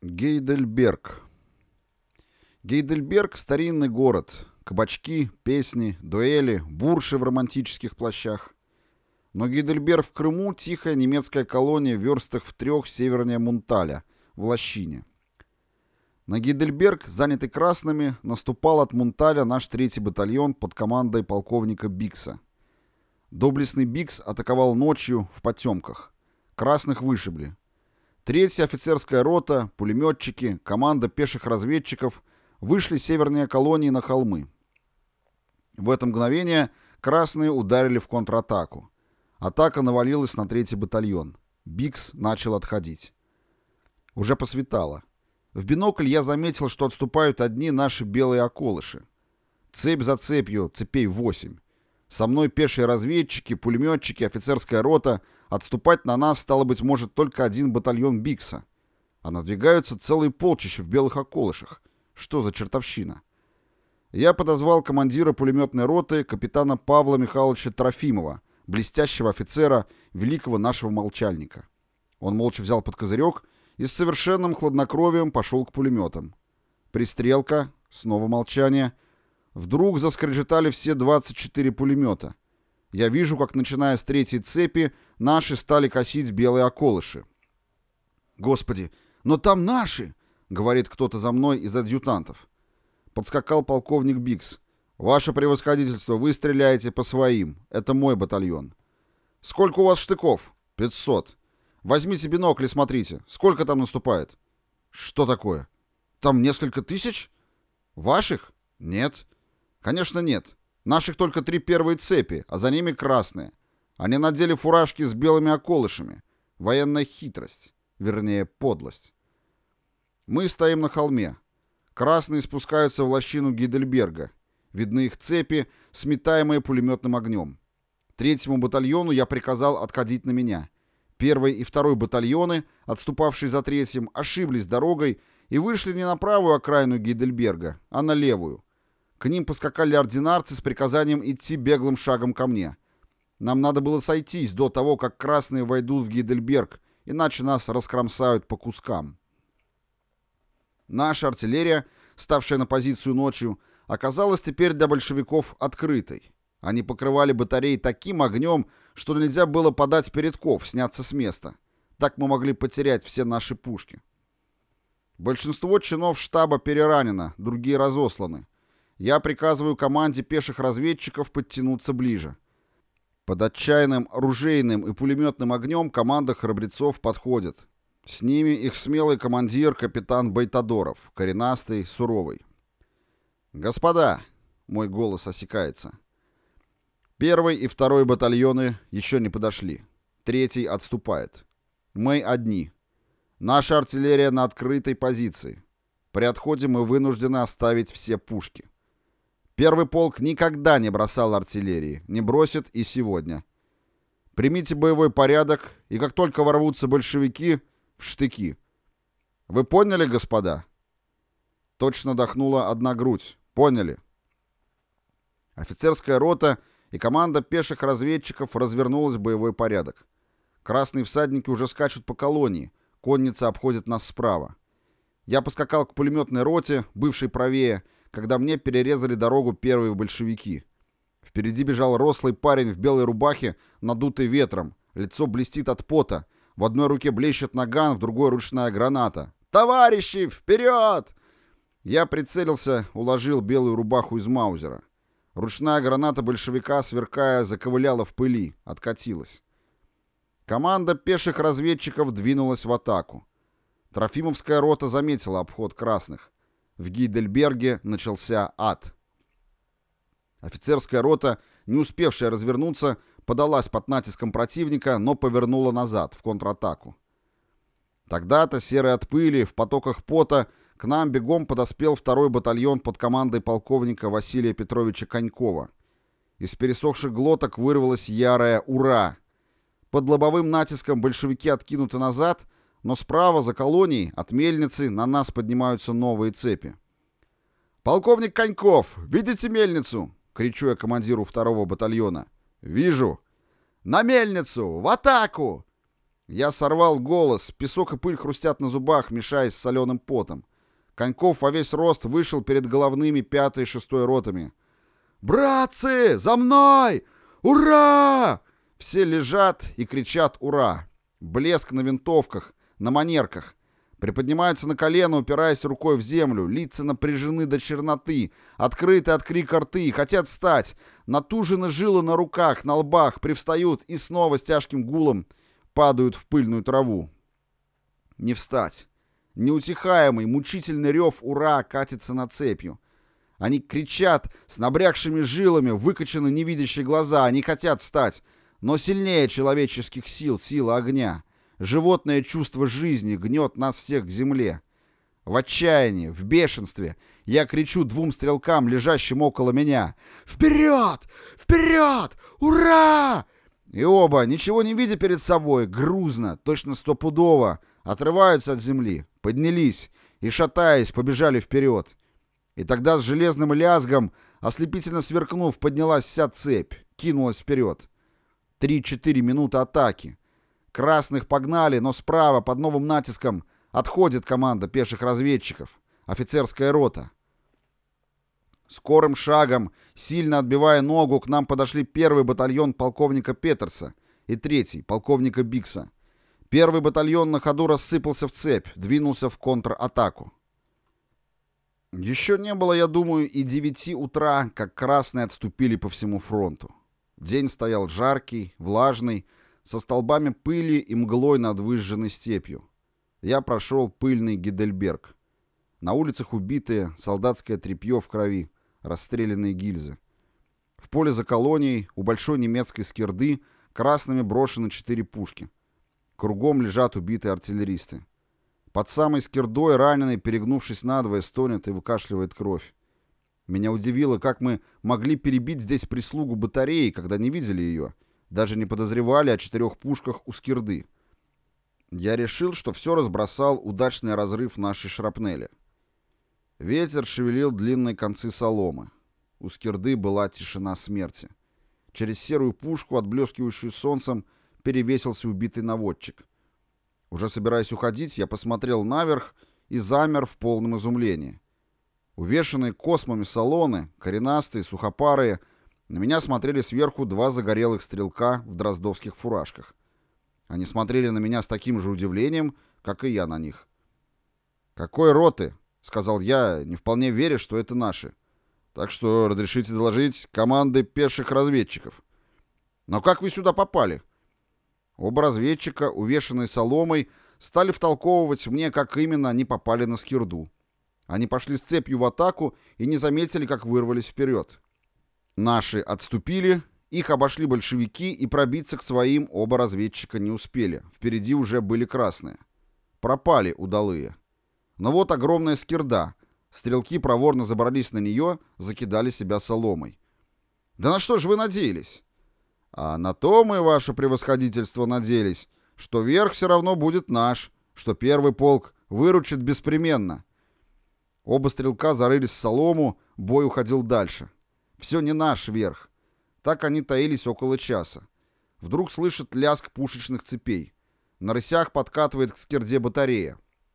Гейдельберг. Гейдельберг — старинный город. Кабачки, песни, дуэли, бурши в романтических плащах. Но Гейдельберг в Крыму — тихая немецкая колония в верстах в 3 севернее Мунталя, в лощине. На Гейдельберг, занятый красными, наступал от Мунталя наш 3-й батальон под командой полковника Бикса. Доблестный Бикс атаковал ночью в потемках. Красных вышибли. 3-я офицерская рота, пулеметчики, команда пеших разведчиков вышли севернее колонии на холмы. В это мгновение красные ударили в контратаку. Атака навалилась на 3-й батальон. Бикс начал отходить. Уже посветало. В бинокль я заметил, что отступают одни наши белые околыши. Цепь за цепью, цепей 8. Со мной пешие разведчики, пулеметчики, офицерская рота. Отступать на нас, стало быть, может только 1 батальон Бикса. А надвигаются целые полчища в белых околышах. Что за чертовщина? Я подозвал командира пулеметной роты, капитана Павла Михайловича Трофимова, блестящего офицера, великого нашего молчальника. Он молча взял под козырек и с совершенным хладнокровием пошел к пулеметам. Пристрелка, снова молчание. Вдруг заскрежетали все 24 пулемета. Я вижу, как, начиная с 3-й цепи, наши стали косить белые околыши. «Господи, но там наши!» — говорит кто-то за мной из адъютантов. Подскакал полковник Бикс. «Ваше превосходительство, вы стреляете по своим. Это мой батальон». «Сколько у вас штыков?» 500. «Возьмите бинокль и смотрите. Сколько там наступает?» «Что такое? Там несколько тысяч?» «Ваших? Нет». «Конечно нет. Наших только 3 первые цепи, а за ними красные. Они надели фуражки с белыми околышами. Военная хитрость. Вернее, подлость». Мы стоим на холме. Красные спускаются в лощину Гейдельберга. Видны их цепи, сметаемые пулеметным огнем. 3-му батальону я приказал отходить на меня. 1-й и 2-й батальоны, отступавшие за 3-м, ошиблись дорогой и вышли не на правую окраину Гейдельберга, а на левую. К ним поскакали ординарцы с приказанием идти беглым шагом ко мне. Нам надо было сойтись до того, как красные войдут в Гейдельберг, иначе нас раскромсают по кускам. Наша артиллерия, ставшая на позицию ночью, оказалась теперь для большевиков открытой. Они покрывали батареи таким огнем, что нельзя было подать передков, сняться с места. Так мы могли потерять все наши пушки. Большинство чинов штаба переранено, другие разосланы. Я приказываю команде пеших разведчиков подтянуться ближе. Под отчаянным ружейным и пулеметным огнем команда храбрецов подходит. С ними их смелый командир капитан Байтадоров, коренастый, суровый. «Господа!» — мой голос осекается. 1-й и 2-й батальоны еще не подошли. 3-й отступает. Мы одни. Наша артиллерия на открытой позиции. При отходе мы вынуждены оставить все пушки. 1-й полк никогда не бросал артиллерии, не бросит и сегодня. Примите боевой порядок, и как только ворвутся большевики, в штыки. Вы поняли, господа? Точно дохнула одна грудь. Поняли. Офицерская рота и команда пеших разведчиков развернулась в боевой порядок. Красные всадники уже скачут по колонии. Конница обходит нас справа. Я поскакал к пулеметной роте, бывшей правее, когда мне перерезали дорогу первые большевики. Впереди бежал рослый парень в белой рубахе, надутый ветром. Лицо блестит от пота. В одной руке блещет наган, в другой ручная граната. «Товарищи, вперед!» Я прицелился, уложил белую рубаху из маузера. Ручная граната большевика, сверкая, заковыляла в пыли, откатилась. Команда пеших разведчиков двинулась в атаку. Трофимовская рота заметила обход красных. В Гейдельберге начался ад. Офицерская рота, не успевшая развернуться, подалась под натиском противника, но повернула назад, в контратаку. Тогда-то, серый от пыли, в потоках пота, к нам бегом подоспел 2-й батальон под командой полковника Василия Петровича Конькова. Из пересохших глоток вырвалось ярое «Ура!». Под лобовым натиском большевики откинуты назад, но справа, за колонией, от мельницы, на нас поднимаются новые цепи. «Полковник Коньков, видите мельницу?» — кричу я командиру 2-го батальона. «Вижу». «На мельницу! В атаку!» Я сорвал голос, песок и пыль хрустят на зубах, мешаясь с соленым потом. Коньков во весь рост вышел перед головными 5-й и 6-й ротами. «Братцы, за мной! Ура!» Все лежат и кричат «Ура!». Блеск на винтовках, на манерках. Приподнимаются на колено, упираясь рукой в землю. Лица напряжены до черноты, открыты от крика рты, хотят встать. Натужены жилы на руках, на лбах, привстают и снова с тяжким гулом падают в пыльную траву. Не встать. Неутихаемый, мучительный рев «Ура!» катится над цепью. Они кричат с набрякшими жилами, выкочены невидящие глаза. Они хотят встать, но сильнее человеческих сил, сила огня. Животное чувство жизни гнет нас всех к земле. В отчаянии, в бешенстве я кричу 2 стрелкам, лежащим около меня: «Вперед! Вперед! Ура!» И оба, ничего не видя перед собой, грузно, точно стопудово, отрываются от земли, поднялись и, шатаясь, побежали вперед. И тогда с железным лязгом, ослепительно сверкнув, поднялась вся цепь, кинулась вперед. 3-4 минуты атаки. Красных погнали, но справа, под новым натиском, отходит команда пеших разведчиков, офицерская рота. Скорым шагом, сильно отбивая ногу, к нам подошли 1-й батальон полковника Петерса и 3-й полковника Бикса. 1-й батальон на ходу рассыпался в цепь, двинулся в контратаку. Еще не было, я думаю, и 9 утра, как красные отступили по всему фронту. День стоял жаркий, влажный, со столбами пыли и мглой над выжженной степью. Я прошел пыльный Гидельберг. На улицах убитые, солдатское тряпье в крови, расстрелянные гильзы. В поле за колонией, у большой немецкой скирды, красными брошены 4 пушки. Кругом лежат убитые артиллеристы. Под самой скирдой раненый, перегнувшись надвое, стонет и выкашливает кровь. Меня удивило, как мы могли перебить здесь прислугу батареи, когда не видели ее. Даже не подозревали о 4 пушках у скирды. Я решил, что все разбросал удачный разрыв нашей шрапнели. Ветер шевелил длинные концы соломы. У скирды была тишина смерти. Через серую пушку, отблескивающую солнцем, перевесился убитый наводчик. Уже собираясь уходить, я посмотрел наверх и замер в полном изумлении. Увешанные космами салоны, коренастые, сухопарые, на меня смотрели сверху 2 загорелых стрелка в дроздовских фуражках. Они смотрели на меня с таким же удивлением, как и я на них. «Какой роты?» — сказал я, не вполне веря, что это наши. «Так что разрешите доложить команды пеших разведчиков». «Но как вы сюда попали?» Оба разведчика, увешанные соломой, стали втолковывать мне, как именно они попали на скирду. Они пошли с цепью в атаку и не заметили, как вырвались вперед. Наши отступили, их обошли большевики, и пробиться к своим оба разведчика не успели. Впереди уже были красные. Пропали удалые. Но вот огромная скирда. Стрелки проворно забрались на нее, закидали себя соломой. «Да на что же вы надеялись?» «А на то мы, ваше превосходительство, надеялись, что верх все равно будет наш, что 1-й полк выручит беспременно». Оба стрелка зарылись в солому, бой уходил дальше. Все не наш верх. Так они таились около часа. Вдруг слышат лязг пушечных цепей. На рысях подкатывает к скирде батарея.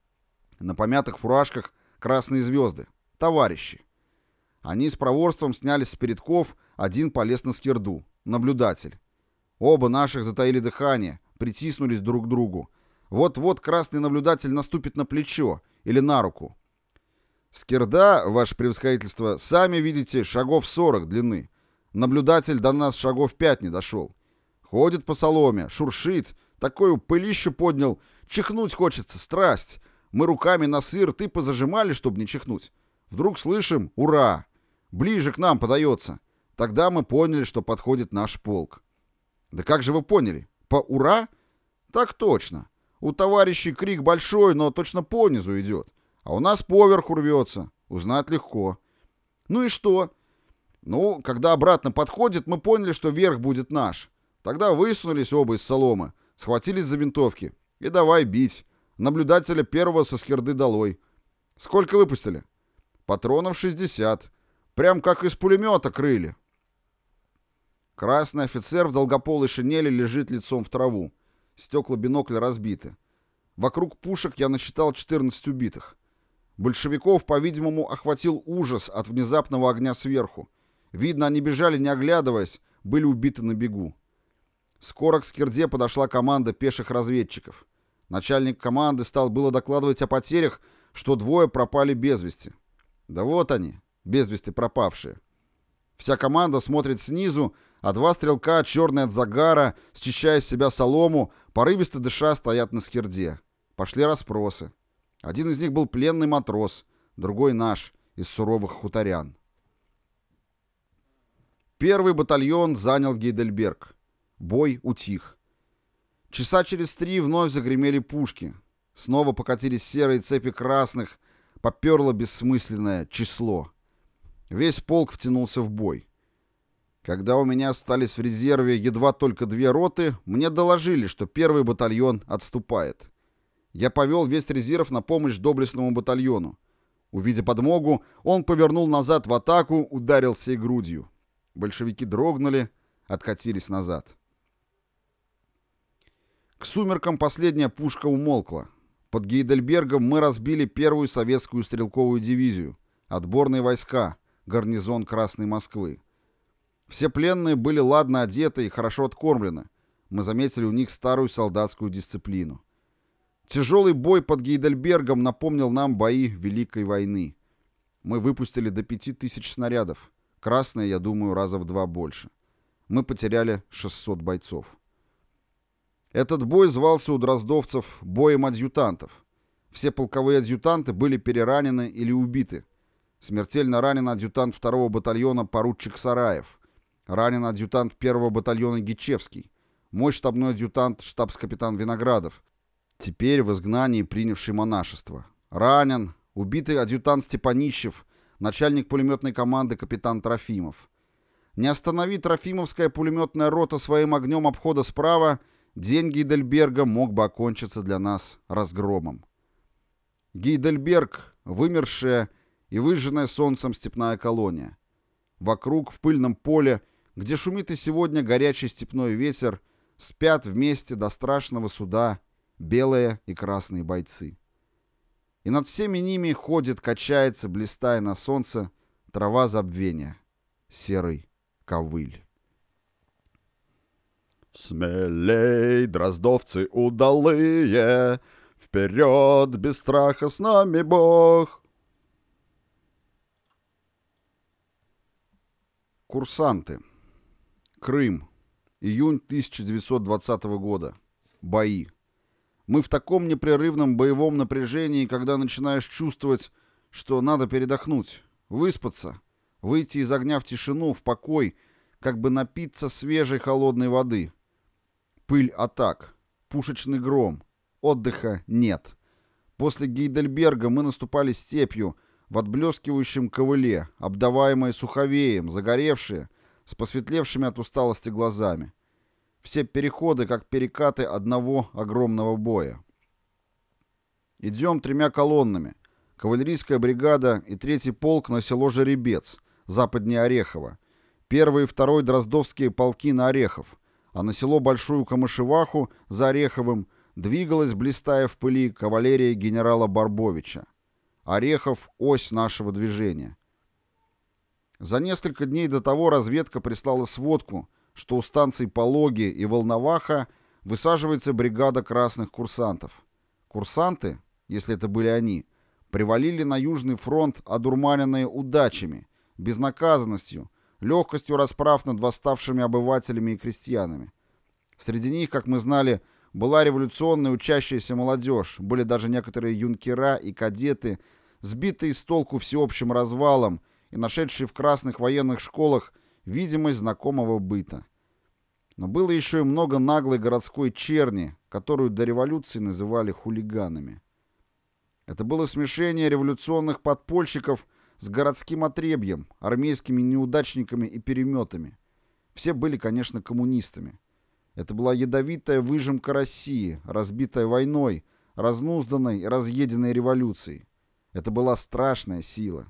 На помятых фуражках красные звезды. Товарищи. Они с проворством снялись с передков, один полез на скирду. Наблюдатель. Оба наших затаили дыхание, притиснулись друг к другу. Вот-вот красный наблюдатель наступит на плечо или на руку. Скирда, ваше превосходительство, сами видите, шагов 40 длины. Наблюдатель до нас шагов 5 не дошел. Ходит по соломе, шуршит, такую пылищу поднял, чихнуть хочется, страсть. Мы руками носы и рты позажимали, чтобы не чихнуть. Вдруг слышим «Ура!». Ближе к нам подается. Тогда мы поняли, что подходит наш полк. Да как же вы поняли? По «Ура»? Так точно. У товарищей крик большой, но точно понизу идет. А у нас поверху рвется. Узнать легко. Ну и что? Ну, когда обратно подходит, мы поняли, что верх будет наш. Тогда высунулись оба из соломы, схватились за винтовки. И давай бить. Наблюдателя 1-го со скирды долой. Сколько выпустили? Патронов 60. Прям как из пулемета крыли. Красный офицер в долгополой шинели лежит лицом в траву. Стекла бинокля разбиты. Вокруг пушек я насчитал 14 убитых. Большевиков, по-видимому, охватил ужас от внезапного огня сверху. Видно, они бежали, не оглядываясь, были убиты на бегу. Скоро к Скирде подошла команда пеших разведчиков. Начальник команды стал было докладывать о потерях, что 2 пропали без вести. Да вот они, без вести пропавшие. Вся команда смотрит снизу, а 2 стрелка, черные от загара, счищая с себя солому, порывисто дыша, стоят на Скирде. Пошли расспросы. Один из них был пленный матрос, другой наш, из суровых хуторян. 1-й батальон занял Гейдельберг. Бой утих. Часа через 3 вновь загремели пушки. Снова покатились серые цепи красных, поперло бессмысленное число. Весь полк втянулся в бой. Когда у меня остались в резерве едва только 2 роты, мне доложили, что 1-й батальон отступает. Я повел весь резерв на помощь доблестному батальону. Увидя подмогу, он повернул назад в атаку, ударил всей грудью. Большевики дрогнули, откатились назад. К сумеркам последняя пушка умолкла. Под Гейдельбергом мы разбили 1-ю советскую стрелковую дивизию, отборные войска, гарнизон Красной Москвы. Все пленные были ладно одеты и хорошо откормлены. Мы заметили у них старую солдатскую дисциплину. Тяжелый бой под Гейдельбергом напомнил нам бои Великой войны. Мы выпустили до 5000 снарядов. Красные, я думаю, раза в 2 больше. Мы потеряли 600 бойцов. Этот бой звался у дроздовцев боем адъютантов. Все полковые адъютанты были переранены или убиты. Смертельно ранен адъютант 2-го батальона поручик Сараев. Ранен адъютант 1-го батальона Гичевский. Мой штабной адъютант штабс-капитан Виноградов, теперь в изгнании принявший монашество. Ранен, убитый адъютант Степанищев, начальник пулеметной команды капитан Трофимов. Не останови Трофимовская пулеметная рота своим огнем обхода справа, день Гейдельберга мог бы окончиться для нас разгромом. Гейдельберг — вымершая и выжженная солнцем степная колония. Вокруг, в пыльном поле, где шумит и сегодня горячий степной ветер, спят вместе до страшного суда белые и красные бойцы. И над всеми ними ходит, качается, блистая на солнце, трава забвения, серый ковыль. Смелей, дроздовцы удалые, вперед, без страха с нами Бог. Курсанты. Крым. Июнь 1920 года. Бои. Мы в таком непрерывном боевом напряжении, когда начинаешь чувствовать, что надо передохнуть, выспаться, выйти из огня в тишину, в покой, как бы напиться свежей холодной воды. Пыль атак, пушечный гром, отдыха нет. После Гейдельберга мы наступали степью в отблескивающем ковыле, обдаваемые суховеем, загоревшие, с посветлевшими от усталости глазами. Все переходы, как перекаты одного огромного боя. Идем 3 колоннами. Кавалерийская бригада и 3-й полк на село Жеребец, западнее Орехова. 1-й и 2-й дроздовские полки на Орехов, а на село Большую Камышеваху за Ореховым двигалась, блистая в пыли, кавалерия генерала Барбовича. Орехов — ось нашего движения. За несколько дней до того разведка прислала сводку, что у станций Пологи и Волноваха высаживается бригада красных курсантов. Курсанты, если это были они, привалили на Южный фронт, одурманенные удачами, безнаказанностью, легкостью расправ над восставшими обывателями и крестьянами. Среди них, как мы знали, была революционная учащаяся молодежь, были даже некоторые юнкера и кадеты, сбитые с толку всеобщим развалом и нашедшие в красных военных школах видимость знакомого быта. Но было еще и много наглой городской черни, которую до революции называли хулиганами. Это было смешение революционных подпольщиков с городским отребьем, армейскими неудачниками и переметами. Все были, конечно, коммунистами. Это была ядовитая выжимка России, разбитая войной, разнузданной и разъеденной революцией. Это была страшная сила.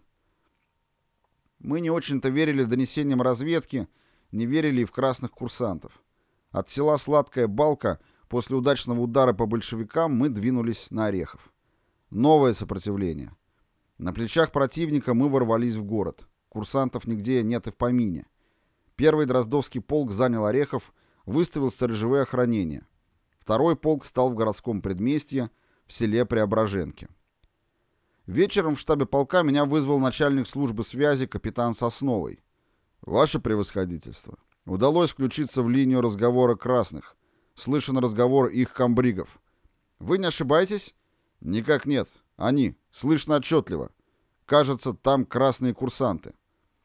Мы не очень-то верили донесениям разведки, не верили и в красных курсантов. От села Сладкая Балка После удачного удара по большевикам мы двинулись на Орехов. Новое сопротивление. На плечах противника мы ворвались в город. Курсантов нигде нет и в помине. Первый Дроздовский полк занял Орехов, выставил сторожевые охранения. Второй полк стал в городском предместье, в селе Преображенке. Вечером в штабе полка меня вызвал начальник службы связи капитан Сосновый. «Ваше превосходительство, удалось включиться в линию разговора красных. Слышен разговор их комбригов. Вы не ошибаетесь?» «Никак нет. Они. Слышно отчетливо. Кажется, там красные курсанты».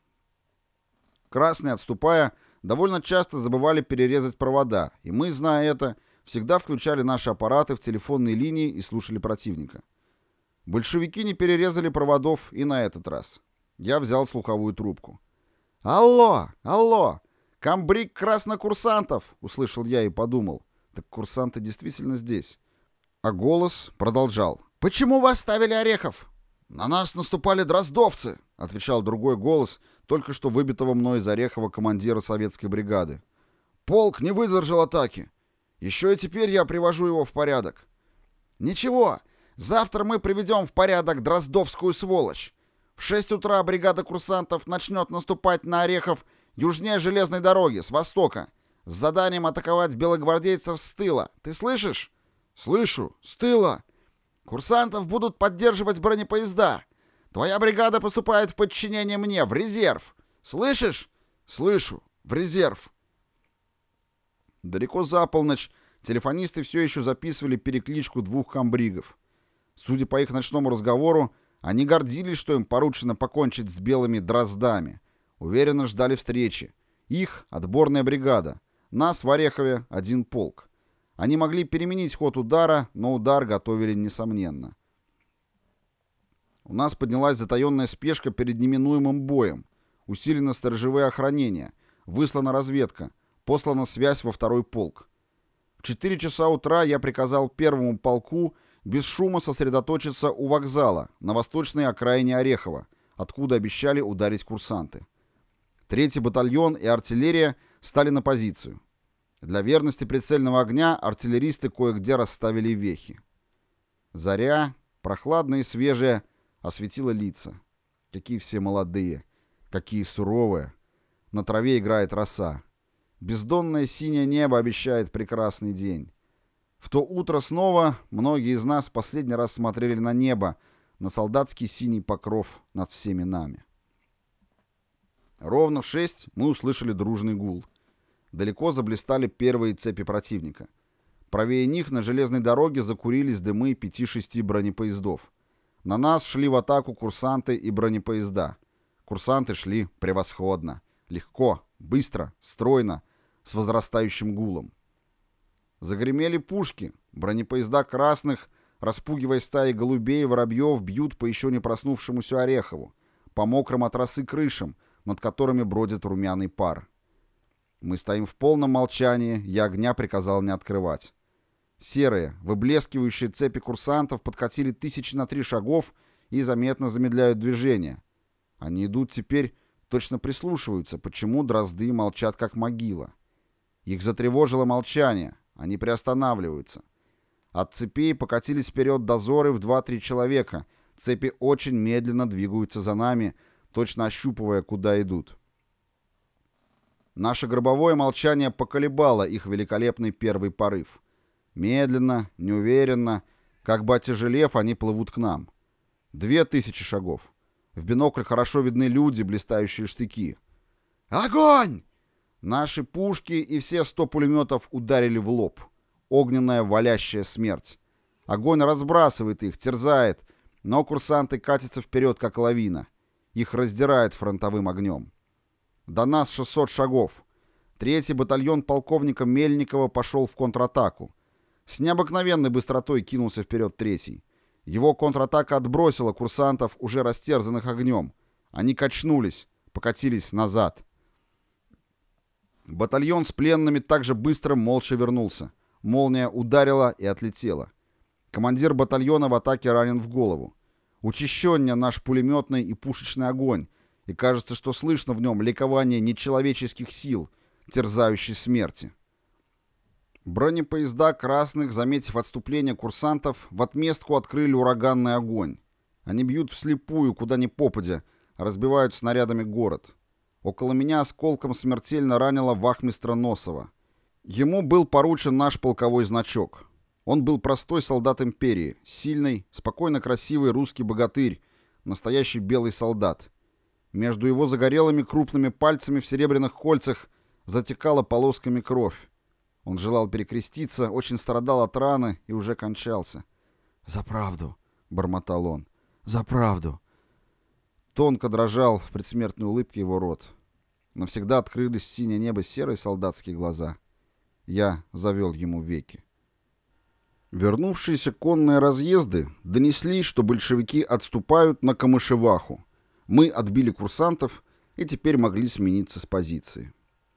Красные, отступая, довольно часто забывали перерезать провода, и мы, зная это, всегда включали наши аппараты в телефонные линии и слушали противника. Большевики не перерезали проводов и на этот раз. Я взял слуховую трубку. «Алло! Алло! Комбриг краснокурсантов!» — услышал я и подумал. Так курсанты действительно здесь. А голос продолжал. «Почему вы оставили Орехов?» «На нас наступали дроздовцы», — отвечал другой голос, только что выбитого мной из Орехова командира советской бригады. «Полк не выдержал атаки. Еще и теперь я привожу его в порядок». «Ничего, завтра мы приведем в порядок дроздовскую сволочь. В 6 утра бригада курсантов начнет наступать на Орехов южнее железной дороги, с востока, с заданием атаковать белогвардейцев с тыла. Ты слышишь?» «Слышу. С тыла. Курсантов будут поддерживать бронепоезда. Твоя бригада поступает в подчинение мне, в резерв. Слышишь?» «Слышу. В резерв». Далеко за полночь телефонисты все еще записывали перекличку двух комбригов. Судя по их ночному разговору, они гордились, что им поручено покончить с белыми дроздами. Уверенно ждали встречи. Их — отборная бригада. Нас в Орехове — один полк. Они могли переменить ход удара, но удар готовили несомненно. У нас поднялась затаенная спешка перед неминуемым боем. Усилено сторожевое охранение. Выслана разведка. Послана связь во второй полк. В 4 часа утра я приказал первому полку без шума сосредоточиться у вокзала, на восточной окраине Орехова, откуда обещали ударить курсанты. 3-й батальон и артиллерия стали на позицию. Для верности прицельного огня артиллеристы кое-где расставили вехи. Заря, прохладная и свежая, осветила лица. Какие все молодые, какие суровые. На траве играет роса. Бездонное синее небо обещает прекрасный день. В то утро снова многие из нас в последний раз смотрели на небо, на солдатский синий покров над всеми нами. Ровно в 6 мы услышали дружный гул. Далеко заблистали первые цепи противника. Правее них на железной дороге закурились дымы 5-6 бронепоездов. На нас шли в атаку курсанты и бронепоезда. Курсанты шли превосходно, легко, быстро, стройно, с возрастающим гулом. Загремели пушки. Бронепоезда красных, распугивая стаи голубей и воробьев, бьют по еще не проснувшемуся Орехову, по мокрым от росы крышам, над которыми бродит румяный пар. Мы стоим в полном молчании, я огня приказал не открывать. Серые, выблескивающие цепи курсантов подкатили 3 шагов и заметно замедляют движение. Они идут теперь, точно прислушиваются, почему дрозды молчат как могила. Их затревожило молчание, они приостанавливаются. От цепей покатились вперед дозоры в 2-3 человека, цепи очень медленно двигаются за нами, точно ощупывая, куда идут. Наше гробовое молчание поколебало их великолепный первый порыв. Медленно, неуверенно, как бы отяжелев, они плывут к нам. 2000 шагов. В бинокль хорошо видны люди, блистающие штыки. «Огонь!» Наши пушки и все 100 пулеметов ударили в лоб. Огненная валящая смерть. Огонь разбрасывает их, терзает, но курсанты катятся вперед, как лавина. Их раздирает фронтовым огнем. До нас 600 шагов. 3-й батальон полковника Мельникова пошел в контратаку. С необыкновенной быстротой кинулся вперед 3-й. Его контратака отбросила курсантов, уже растерзанных огнем. Они качнулись, покатились назад. Батальон с пленными также быстро молча вернулся. Молния ударила и отлетела. Командир батальона в атаке ранен в голову. Учащеннее наш пулеметный и пушечный огонь, и кажется, что слышно в нем ликование нечеловеческих сил, терзающей смерти. Бронепоезда красных, заметив отступление курсантов, в отместку открыли ураганный огонь. Они бьют вслепую, куда ни попадя, разбивают снарядами город. Около меня осколком смертельно ранило вахмистра Носова. Ему был поручен наш полковой значок. Он был простой солдат империи, сильный, спокойно красивый русский богатырь, настоящий белый солдат. Между его загорелыми крупными пальцами в серебряных кольцах затекала полосками кровь. Он желал перекреститься, очень страдал от раны и уже кончался. «За правду!» — бормотал он. «За правду!» Тонко дрожал в предсмертной улыбке его рот. Навсегда открылись в синее небо серые солдатские глаза. Я завел ему веки. Вернувшиеся конные разъезды донесли, что большевики отступают на Камышеваху. Мы отбили курсантов и теперь могли смениться с позиции.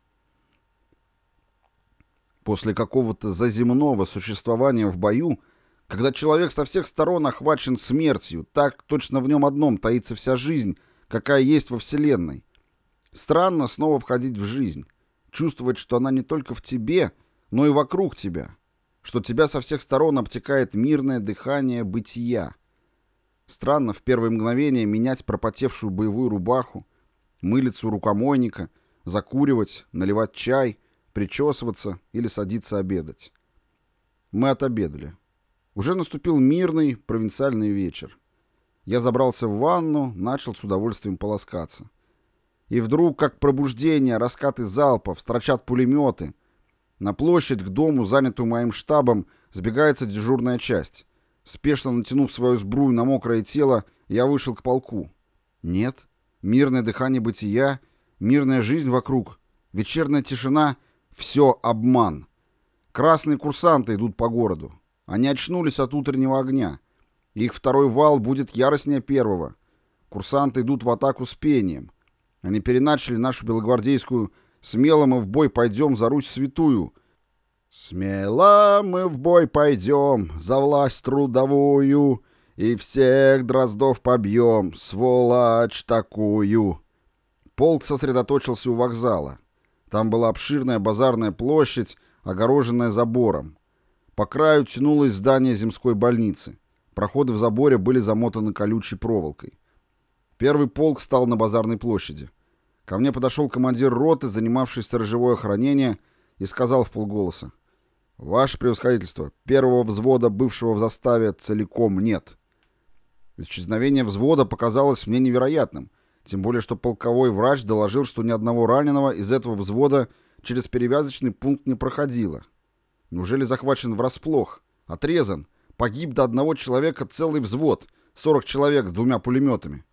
После какого-то заземного существования в бою, когда человек со всех сторон охвачен смертью, так точно в нем одном таится вся жизнь, какая есть во Вселенной. Странно снова входить в жизнь, чувствовать, что она не только в тебе, но и вокруг тебя, что тебя со всех сторон обтекает мирное дыхание бытия. Странно в первые мгновения менять пропотевшую боевую рубаху, мылиться у рукомойника, закуривать, наливать чай, причесываться или садиться обедать. Мы отобедали. Уже наступил мирный провинциальный вечер. Я забрался в ванну, начал с удовольствием полоскаться. И вдруг, как пробуждение, раскаты залпов, строчат пулеметы. На площадь к дому, занятую моим штабом, сбегается дежурная часть. Спешно натянув свою сбрую на мокрое тело, я вышел к полку. Нет, мирное дыхание бытия, мирная жизнь вокруг, вечерняя тишина — все обман. Красные курсанты идут по городу. Они очнулись от утреннего огня. Их второй вал будет яростнее первого. Курсанты идут в атаку с пением. Они переначали нашу белогвардейскую «Смело мы в бой пойдем за Русь святую». «Смело мы в бой пойдем за власть трудовую и всех дроздов побьем, сволочь такую». Полк сосредоточился у вокзала. Там была обширная базарная площадь, огороженная забором. По краю тянулось здание земской больницы. Проходы в заборе были замотаны колючей проволокой. Первый полк стал на базарной площади. Ко мне подошел командир роты, занимавший сторожевое охранение, и сказал вполголоса: «Ваше превосходительство, первого взвода, бывшего в заставе, целиком нет». Исчезновение взвода показалось мне невероятным, тем более что полковой врач доложил, что ни одного раненого из этого взвода через перевязочный пункт не проходило. Неужели захвачен врасплох, отрезан, погиб до одного человека целый взвод, 40 человек с 2 пулеметами?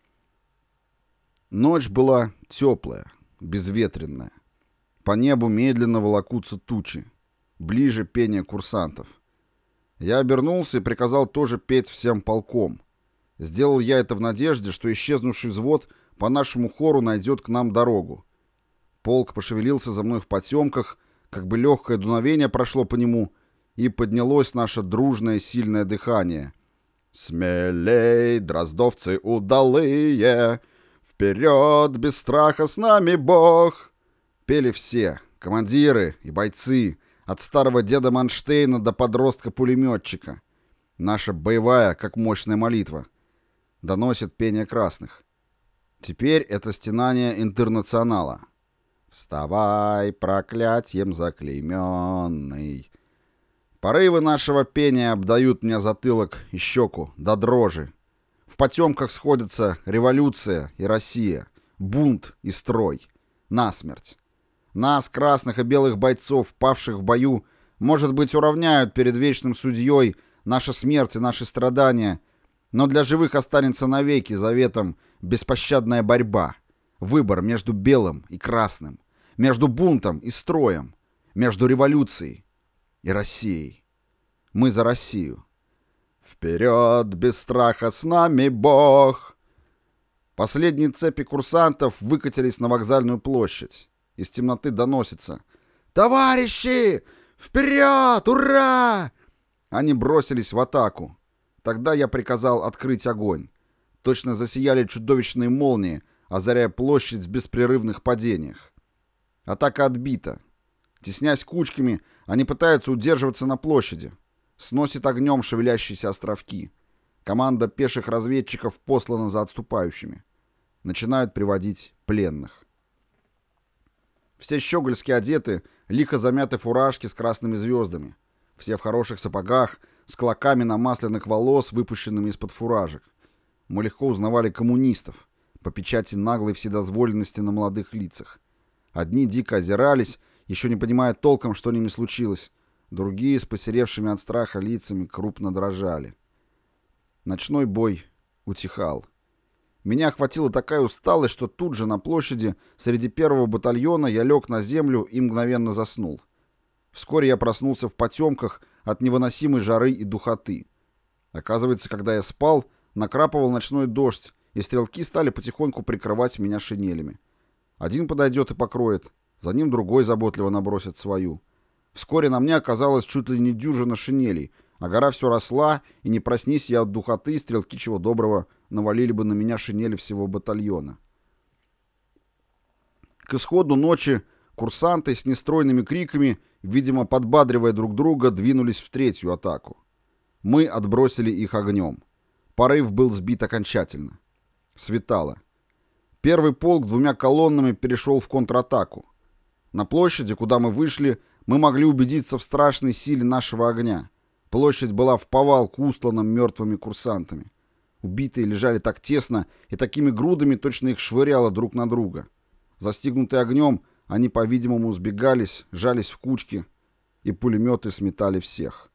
Ночь была теплая, безветренная. По небу медленно волокутся тучи. Ближе пение курсантов. Я обернулся и приказал тоже петь всем полком. Сделал я это в надежде, что исчезнувший взвод по нашему хору найдет к нам дорогу. Полк пошевелился за мной в потемках, как бы легкое дуновение прошло по нему, и поднялось наше дружное сильное дыхание. «Смелей, дроздовцы удалые, вперед, без страха с нами Бог!» Пели все, командиры и бойцы, от старого деда Манштейна до подростка-пулеметчика. Наша боевая, как мощная молитва. Доносит пение красных. Теперь это стенание интернационала. «Вставай, проклятьем заклейменный». Порывы нашего пения обдают мне затылок и щеку до дрожи. В потемках сходятся революция и Россия, бунт и строй. Насмерть. Нас, красных и белых бойцов, павших в бою, может быть, уравняют перед вечным судьей наша смерть и наши страдания, но для живых останется навеки заветом беспощадная борьба, выбор между белым и красным, между бунтом и строем, между революцией и Россией. Мы за Россию. Вперед, без страха с нами Бог! Последние цепи курсантов выкатились на вокзальную площадь. Из темноты доносится: «Товарищи! Вперед! Ура!» Они бросились в атаку. Тогда я приказал открыть огонь. Точно засияли чудовищные молнии, озаряя площадь в беспрерывных падениях. Атака отбита. Теснясь кучками, они пытаются удерживаться на площади. Сносит огнем шевелящиеся островки. Команда пеших разведчиков послана за отступающими. Начинают приводить пленных. Все щегольски одеты, лихо замяты фуражки с красными звездами. Все в хороших сапогах, с клоками намасленных волос, выпущенными из-под фуражек. Мы легко узнавали коммунистов, по печати наглой вседозволенности на молодых лицах. Одни дико озирались, еще не понимая толком, что с ними случилось. Другие, с посеревшими от страха лицами, крупно дрожали. Ночной бой утихал. Меня охватила такая усталость, что тут же на площади среди первого батальона я лег на землю и мгновенно заснул. Вскоре я проснулся в потемках от невыносимой жары и духоты. Оказывается, когда я спал, накрапывал ночной дождь, и стрелки стали потихоньку прикрывать меня шинелями. Один подойдет и покроет, за ним другой заботливо набросит свою. Вскоре на мне оказалось чуть ли не дюжина шинелей, а гора все росла, и не проснись я от духоты, стрелки чего доброго навалили бы на меня шинели всего батальона. К исходу ночи курсанты с нестройными криками, видимо, подбадривая друг друга, двинулись в третью атаку. Мы отбросили их огнем. Порыв был сбит окончательно. Светало. Первый полк 2 колоннами перешел в контратаку. На площади, куда мы вышли, мы могли убедиться в страшной силе нашего огня. Площадь была вповалку устлана мертвыми курсантами. Убитые лежали так тесно и такими грудами точно их швыряло друг на друга. Застигнутые огнем, они, по-видимому, сбегались, жались в кучки, и пулеметы сметали всех.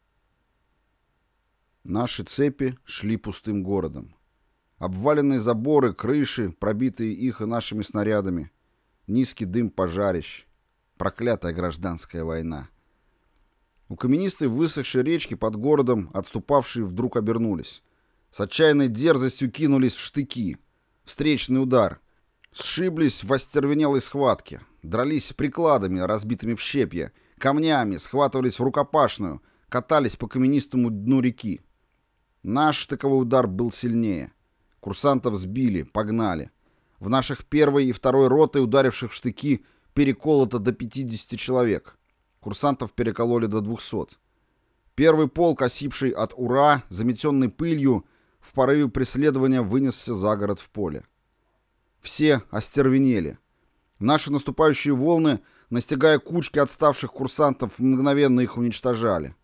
Наши цепи шли пустым городом. Обваленные заборы, крыши, пробитые их и нашими снарядами. Низкий дым пожарищ. Проклятая гражданская война. У каменистой высохшей речки под городом отступавшие вдруг обернулись. С отчаянной дерзостью кинулись в штыки. Встречный удар. Сшиблись в остервенелой схватке. Дрались прикладами, разбитыми в щепья, камнями, схватывались в рукопашную, катались по каменистому дну реки. Наш штыковой удар был сильнее. Курсантов сбили, погнали. В наших первой и второй роты, ударивших в штыки, переколото до 50 человек. Курсантов перекололи до 200. Первый полк, осипший от «Ура», заметенный пылью, в порыве преследования вынесся за город в поле. Все остервенели. Наши наступающие волны, настигая кучки отставших курсантов, мгновенно их уничтожали.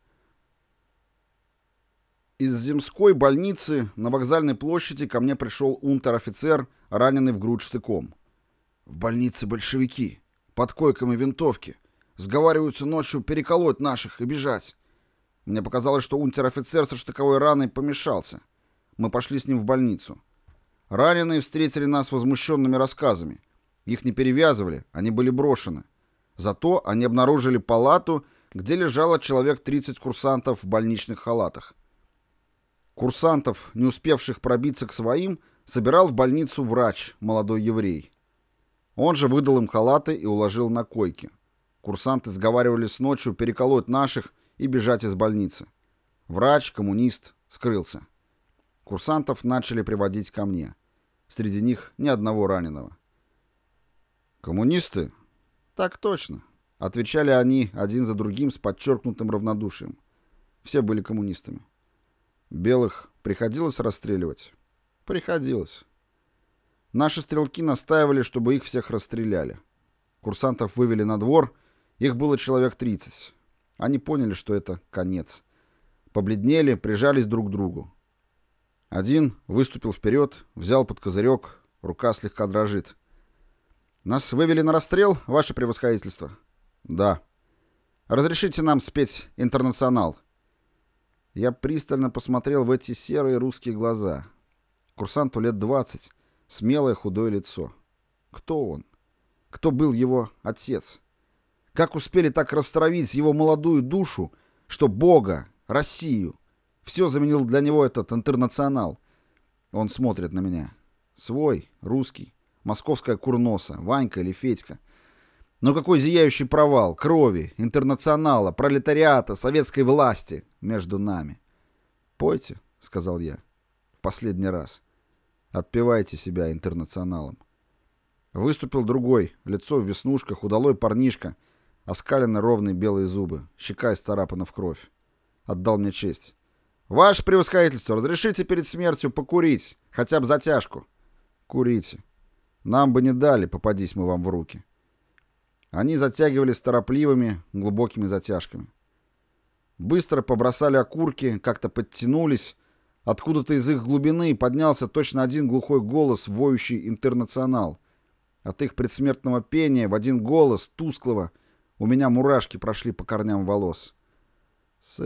Из Земской больницы на вокзальной площади ко мне пришел унтер-офицер, раненый в грудь штыком. «В больнице большевики, под койками винтовки. Сговариваются ночью переколоть наших и бежать». Мне показалось, что унтер-офицер со штыковой раной помешался. Мы пошли с ним в больницу. Раненые встретили нас возмущенными рассказами. Их не перевязывали, они были брошены. Зато они обнаружили палату, где лежало человек 30 курсантов в больничных халатах. Курсантов, не успевших пробиться к своим, собирал в больницу врач, молодой еврей. Он же выдал им халаты и уложил на койки. Курсанты сговаривались ночью переколоть наших и бежать из больницы. Врач, коммунист, скрылся. Курсантов начали приводить ко мне. Среди них ни одного раненого. «Коммунисты?» «Так точно», — отвечали они один за другим с подчеркнутым равнодушием. Все были коммунистами. Белых приходилось расстреливать? Приходилось. Наши стрелки настаивали, чтобы их всех расстреляли. Курсантов вывели на двор, их было человек 30. Они поняли, что это конец. Побледнели, прижались друг к другу. Один выступил вперед, взял под козырек, рука слегка дрожит. «Нас вывели на расстрел, ваше превосходительство?» «Да». «Разрешите нам спеть «Интернационал»?» Я пристально посмотрел в эти серые русские глаза. Курсанту лет 20, смелое худое лицо. Кто он? Кто был его отец? Как успели так растравить его молодую душу, что Бога, Россию, все заменил для него этот «Интернационал»? Он смотрит на меня. Свой, русский, московская курноса, Ванька или Федька. Но какой зияющий провал крови, интернационала, пролетариата, советской власти между нами. «Пойте», — сказал я, — «в последний раз. Отпевайте себя интернационалом». Выступил другой, лицо в веснушках, удалой парнишка. Оскалены ровные белые зубы, щека исцарапана в кровь. Отдал мне честь. «Ваше превосходительство, разрешите перед смертью покурить, хотя бы затяжку?» «Курите. Нам бы не дали, попадись мы вам в руки». Они затягивались торопливыми, глубокими затяжками. Быстро побросали окурки, как-то подтянулись. Откуда-то из их глубины поднялся точно один глухой голос, воющий интернационал. От их предсмертного пения в один голос, тусклого, у меня мурашки прошли по корням волос. «С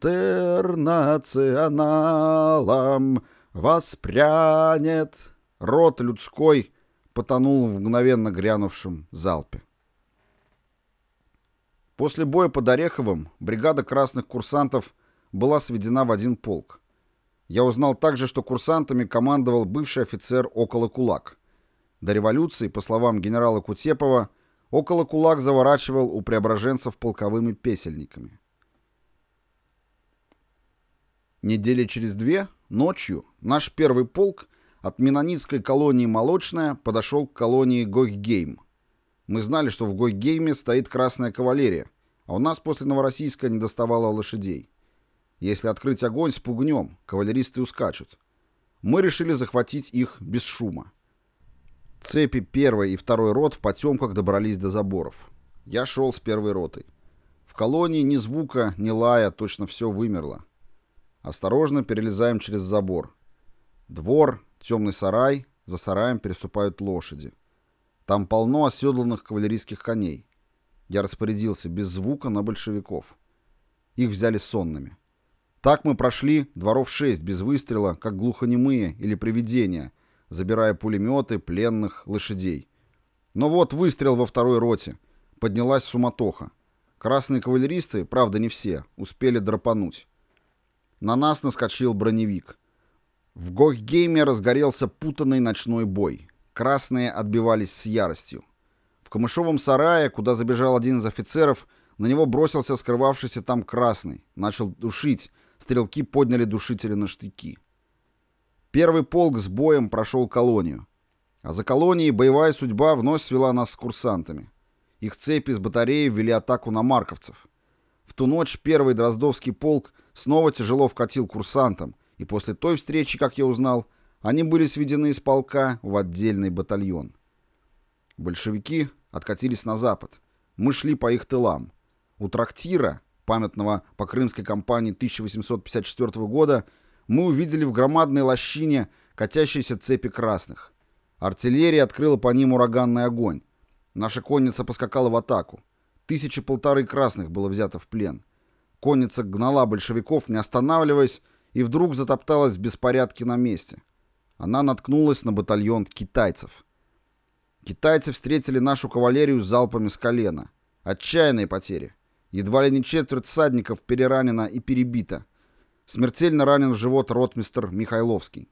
интернационалом воспрянет». Рот людской потонул в мгновенно грянувшем залпе. После боя под Ореховым бригада красных курсантов была сведена в один полк. Я узнал также, что курсантами командовал бывший офицер Околокулак. До революции, по словам генерала Кутепова, Околокулак заворачивал у преображенцев полковыми песельниками. Недели через 2, ночью, наш первый полк от меннонитской колонии Молочная подошел к колонии Гойгейм. Мы знали, что в Гойгейме стоит Красная кавалерия, а у нас после Новороссийска не доставало лошадей. Если открыть огонь, спугнем, кавалеристы ускачут. Мы решили захватить их без шума. Цепи 1-й и 2-й рот в потемках добрались до заборов. Я шел с 1-й ротой. В колонии ни звука, ни лая, точно все вымерло. Осторожно перелезаем через забор. Двор, темный сарай, за сараем переступают лошади. Там полно оседланных кавалерийских коней. Я распорядился без звука на большевиков. Их взяли сонными. Так мы прошли дворов 6 без выстрела, как глухонемые или привидения, забирая пулеметы, пленных, лошадей. Но вот выстрел во 2-й роте. Поднялась суматоха. Красные кавалеристы, правда не все, успели драпануть. На нас наскочил броневик. В Гойгейме разгорелся путанный ночной бой. Красные отбивались с яростью. В камышовом сарае, куда забежал один из офицеров, на него бросился скрывавшийся там красный. Начал душить. Стрелки подняли душители на штыки. 1-й полк с боем прошел колонию. А за колонией боевая судьба вновь свела нас с курсантами. Их цепи с батареи ввели атаку на марковцев. В ту ночь 1-й Дроздовский полк снова тяжело вкатил курсантам, и после той встречи, как я узнал, они были сведены из полка в отдельный батальон. Большевики откатились на запад. Мы шли по их тылам. У трактира, памятного по Крымской кампании 1854 года, мы увидели в громадной лощине катящиеся цепи красных. Артиллерия открыла по ним ураганный огонь. Наша конница поскакала в атаку. 1,5 красных было взято в плен. Конница гнала большевиков, не останавливаясь, и вдруг затопталась в беспорядке на месте. Она наткнулась на батальон китайцев. Китайцы встретили нашу кавалерию с залпами с колена. Отчаянные потери. Едва ли не четверть всадников переранена и перебита. Смертельно ранен в живот ротмистр Михайловский.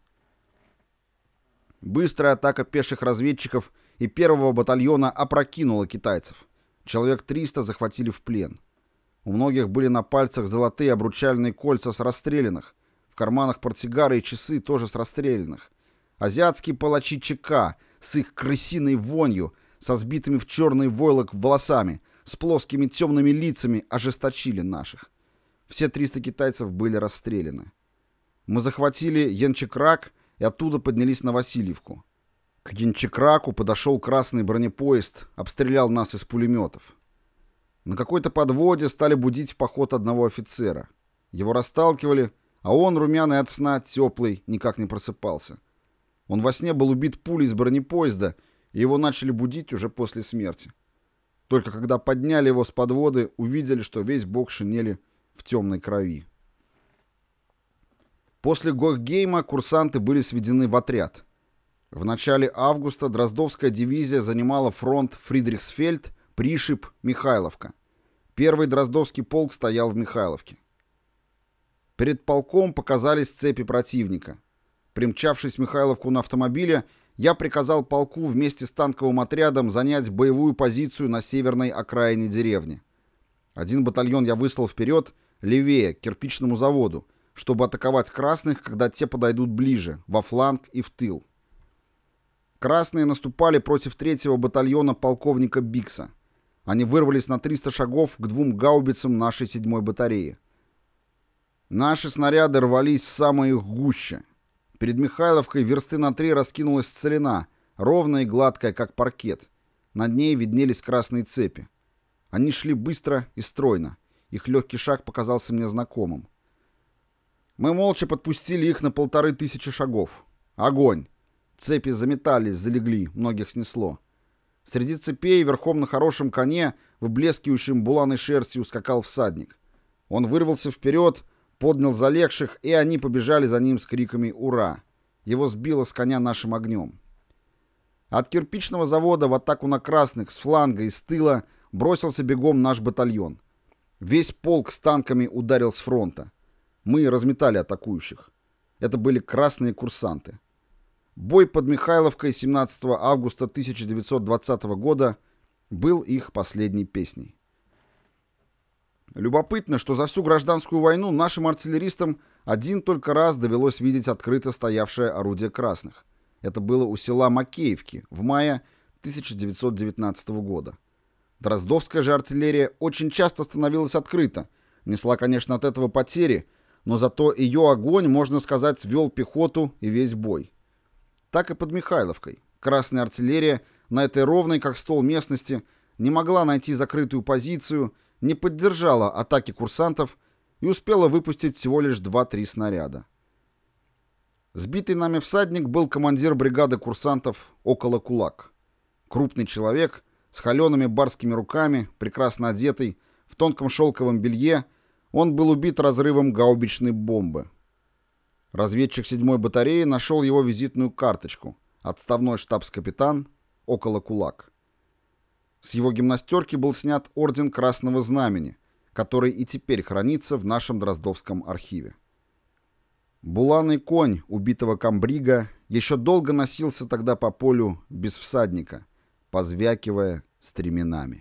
Быстрая атака пеших разведчиков и 1-го батальона опрокинула китайцев. Человек 300 захватили в плен. У многих были на пальцах золотые обручальные кольца с расстрелянных. В карманах портсигары и часы тоже с расстрелянных. Азиатские палачи ЧК с их крысиной вонью, со сбитыми в черный войлок волосами, с плоскими темными лицами ожесточили наших. Все 300 китайцев были расстреляны. Мы захватили Янчекрак и оттуда поднялись на Васильевку. К Янчекраку подошел красный бронепоезд, обстрелял нас из пулеметов. На какой-то подводе стали будить в поход одного офицера. Его расталкивали, а он, румяный от сна, теплый, никак не просыпался. Он во сне был убит пулей из бронепоезда, и его начали будить уже после смерти. Только когда подняли его с подводы, увидели, что весь бок шинели в темной крови. После Гойгейма курсанты были сведены в отряд. В начале августа Дроздовская дивизия занимала фронт Фридрихсфельд, Пришиб, Михайловка. 1-й Дроздовский полк стоял в Михайловке. Перед полком показались цепи противника. Примчавшись в Михайловку на автомобиле, я приказал полку вместе с танковым отрядом занять боевую позицию на северной окраине деревни. Один батальон я выслал вперед, левее, к кирпичному заводу, чтобы атаковать красных, когда те подойдут ближе, во фланг и в тыл. Красные наступали против 3-го батальона полковника Бикса. Они вырвались на 300 шагов к 2 гаубицам нашей 7-й батареи. Наши снаряды рвались в самое их гуще. Перед Михайловкой версты на 3 раскинулась целина, ровная и гладкая, как паркет. Над ней виднелись красные цепи. Они шли быстро и стройно. Их легкий шаг показался мне знакомым. Мы молча подпустили их на 1500 шагов. Огонь! Цепи заметались, залегли, многих снесло. Среди цепей, верхом на хорошем коне, выблескивающем буланой шерстью, скакал всадник. Он вырвался вперед, поднял залегших, и они побежали за ним с криками «Ура!». Его сбило с коня нашим огнем. От кирпичного завода в атаку на красных с фланга и с тыла бросился бегом наш батальон. Весь полк с танками ударил с фронта. Мы разметали атакующих. Это были красные курсанты. Бой под Михайловкой 17 августа 1920 года был их последней песней. Любопытно, что за всю гражданскую войну нашим артиллеристам один только раз довелось видеть открыто стоявшее орудие красных. Это было у села Макеевки в мае 1919 года. Дроздовская же артиллерия очень часто становилась открыто, несла, конечно, от этого потери, но зато ее огонь, можно сказать, вел пехоту и весь бой. Так и под Михайловкой. Красная артиллерия на этой ровной, как стол местности, не могла найти закрытую позицию, не поддержала атаки курсантов и успела выпустить всего лишь 2-3 снаряда. Сбитый нами всадник был командир бригады курсантов около Кулак. Крупный человек, с холеными барскими руками, прекрасно одетый, в тонком шелковом белье, он был убит разрывом гаубичной бомбы. Разведчик 7-й батареи нашел его визитную карточку. Отставной штабс-капитан около Кулак. С его гимнастерки был снят орден Красного Знамени, который и теперь хранится в нашем Дроздовском архиве. Буланый конь убитого комбрига еще долго носился тогда по полю без всадника, позвякивая стременами.